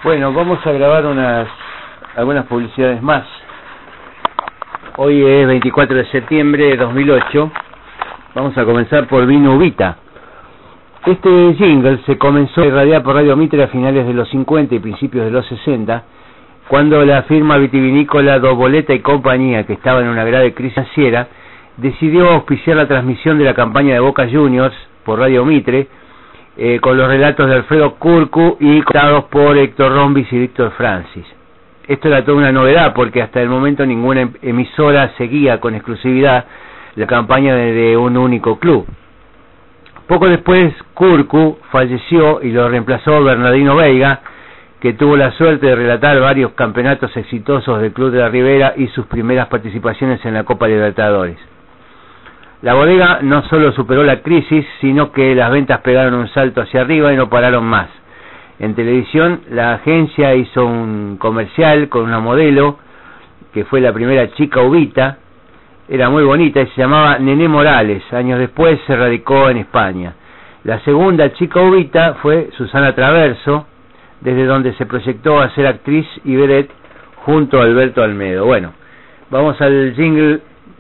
Bueno, vamos a grabar algunas publicidades más. Hoy es 24 de septiembre de 2008. Vamos a comenzar por Vino Uvita. Este jingle se comenzó a irradiar por Radio Mitre a finales de los 50 y principios de los 60, cuando la firma vitivinícola Doboleta y compañía, que estaba en una grave crisis financiera, decidió auspiciar la transmisión de la campaña de Boca Juniors por Radio Mitre, con los relatos de Alfredo Curcu y contados por Héctor Rombis y Víctor Francis. Esto era toda una novedad porque hasta el momento ninguna emisora seguía con exclusividad la campaña de un único club. Poco después Curcu falleció y lo reemplazó Bernardino Veiga, que tuvo la suerte de relatar varios campeonatos exitosos del Club de la Ribera y sus primeras participaciones en la Copa Libertadores. La bodega no solo superó la crisis, sino que las ventas pegaron un salto hacia arriba y no pararon más. En televisión, la agencia hizo un comercial con una modelo, que fue la primera chica Uvita. Era muy bonita y se llamaba Nené Morales. Años después se radicó en España. La segunda chica Uvita fue Susana Traverso, desde donde se proyectó a ser actriz y vedette junto a Alberto Almedo. Bueno, vamos al jingle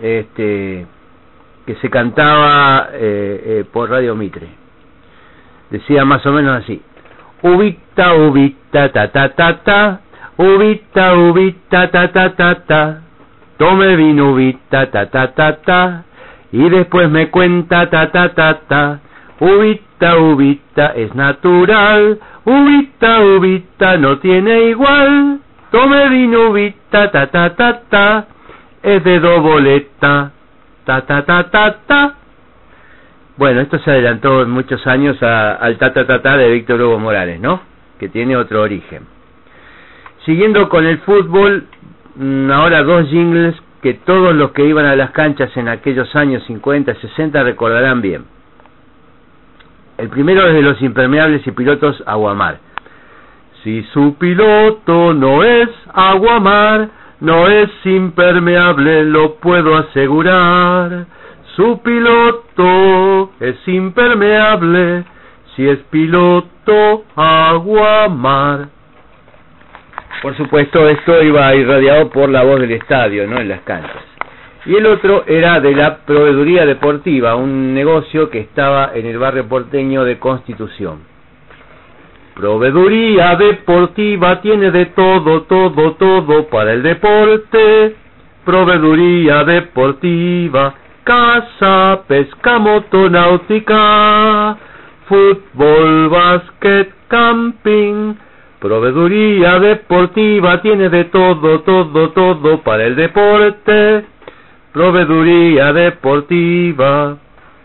que se cantaba por Radio Mitre. Decía más o menos así: Uvita, uvita, ta ta ta ta, uvita, uvita, ta ta ta ta, tome vino uvita, ta ta ta ta, y después me cuenta ta ta ta ta. Uvita, uvita es natural, uvita, uvita no tiene igual, tome vino uvita, ta ta ta ta, es de Doboleta, ta ta ta ta ta. Bueno, esto se adelantó en muchos años al ta ta ta ta de Víctor Hugo Morales, ¿no? Que tiene otro origen. Siguiendo con el fútbol, ahora dos jingles que todos los que iban a las canchas en aquellos años 50, 60 recordarán bien. El primero es de los impermeables y pilotos Aguamar. Si su piloto no es Aguamar, no es impermeable, lo puedo asegurar. Su piloto es impermeable, si es piloto Aguamar. Por supuesto, esto iba irradiado por la voz del estadio, ¿no? En las canchas. Y el otro era de la Proveeduría Deportiva, un negocio que estaba en el barrio porteño de Constitución. Proveeduría Deportiva tiene de todo, todo, todo para el deporte. Proveeduría Deportiva, caza, pesca, motonáutica, fútbol, básquet, camping. Proveeduría Deportiva tiene de todo, todo, todo para el deporte. Proveeduría Deportiva.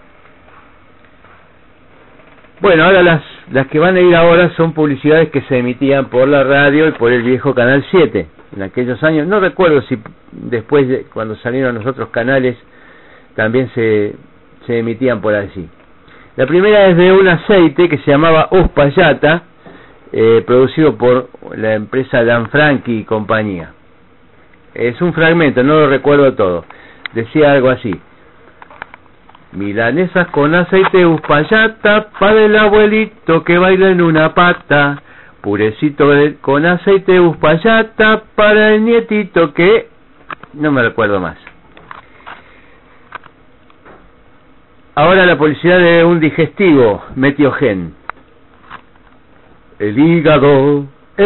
Bueno, ahora las que van a ir ahora son publicidades que se emitían por la radio y por el viejo Canal 7. En aquellos años, no recuerdo si después, cuando salieron los otros canales, también se emitían por allí. La primera es de un aceite que se llamaba Uspallata, producido por la empresa Lanfranchi y compañía. Es un fragmento, no lo recuerdo todo. Decía algo así: milanesas con aceite Uspallata para el abuelito que baila en una pata. Purecito con aceite Uspallata para el nietito que... no me recuerdo más. Ahora la publicidad de un digestivo, Metiogen. El hígado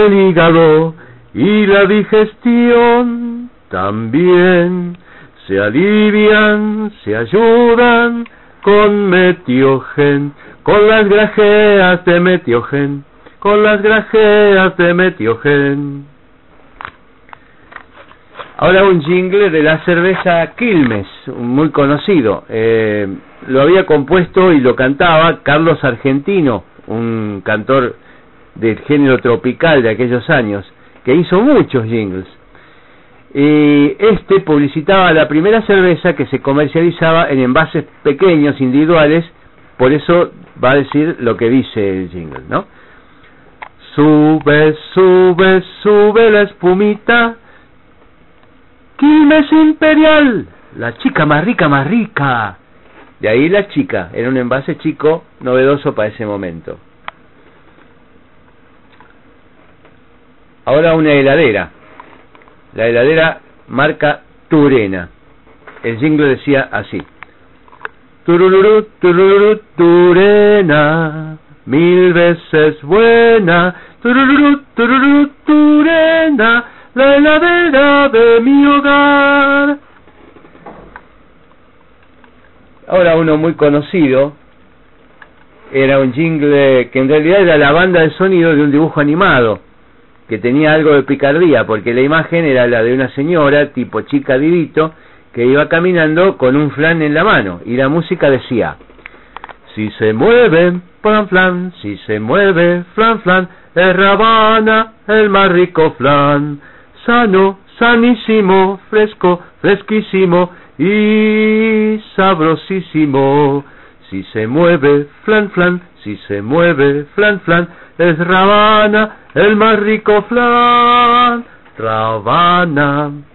y la digestión también se alivian, se ayudan con Metiogen, con las grajeas de Metiogen, con las grajeas de Metiogen. Ahora un jingle de la cerveza Quilmes, muy conocido. Lo había compuesto y lo cantaba Carlos Argentino, un cantor del género tropical de aquellos años, que hizo muchos jingles. Y publicitaba la primera cerveza que se comercializaba en envases pequeños, individuales. Por eso va a decir lo que dice el jingle, ¿no? Sube, sube, sube la espumita, Quilmes Imperial, la chica más rica, más rica. De ahí la chica, era un envase chico, novedoso para ese momento. Ahora una heladera. La heladera marca Turena. El jingle decía así: tururú, tururú, Turena, 1000 veces buena. Tururú, tururú, Turena, la heladera de mi hogar. Ahora uno muy conocido, era un jingle que en realidad era la banda de sonido de un dibujo animado, que tenía algo de picardía, porque la imagen era la de una señora, tipo Chica Didito, que iba caminando con un flan en la mano, y la música decía: si se mueve, flan flan, si se mueve, flan flan, es Rabana, el más rico flan, sano, sanísimo, fresco, fresquísimo y sabrosísimo. Si se mueve, flan flan, si se mueve, flan flan, es Rabana, el más rico flan, Rabana.